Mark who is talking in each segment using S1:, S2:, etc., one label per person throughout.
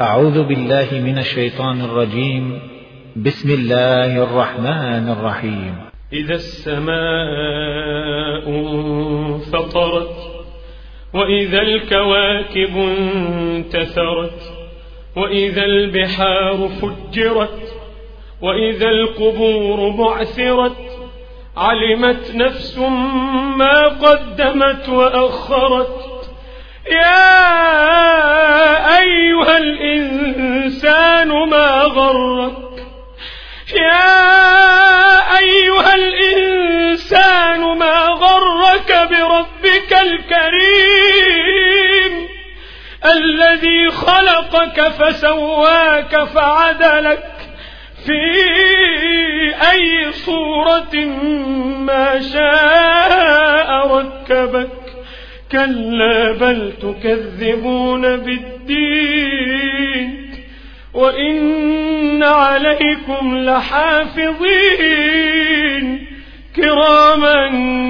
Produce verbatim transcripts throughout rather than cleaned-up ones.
S1: أعوذ بالله من الشيطان الرجيم. بسم الله الرحمن الرحيم.
S2: إذا السماء انفطرت وإذا الكواكب انتثرت وإذا البحار فجرت وإذا القبور بعثرت علمت نفس ما قدمت وأخرت. يا أيها الإنسان ما غرك يا أيها الإنسان ما غرك بربك الكريم الذي خلقك فسواك فعدلك في أي صورة ما شاء ركبك. كلا بل تكذبون بالدين وإن عليكم لحافظين كراما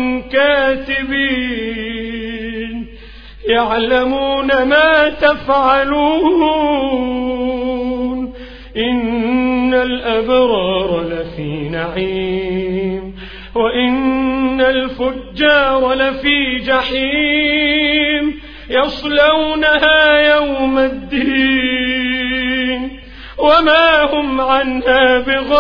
S2: كاتبين يعلمون ما تفعلون. إن الأبرار لفي نعيم وإن الفجار لفي جحيم يصلونها يوم الدين وما هم عنها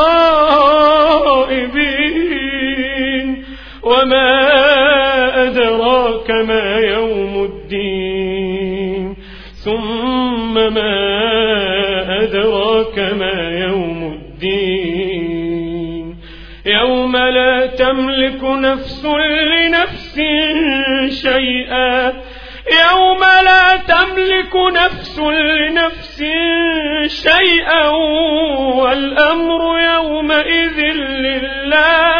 S2: بغائبين. وما أدراك ما يوم الدين ثم ما أدراك ما يوم الدين يوم لا تملك نفس لنفس شيئا يوم لا تملك نفس لنفس شيئا والأمر يومئذ لله